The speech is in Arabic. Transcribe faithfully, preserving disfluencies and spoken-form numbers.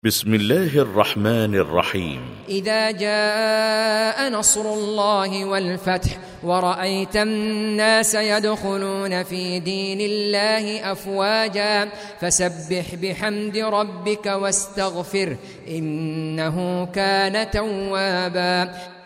بسم الله الرحمن الرحيم. إذا جاء نصر الله والفتح ورأيت الناس يدخلون في دين الله أفواجا فسبح بحمد ربك واستغفره إنه كان توابا.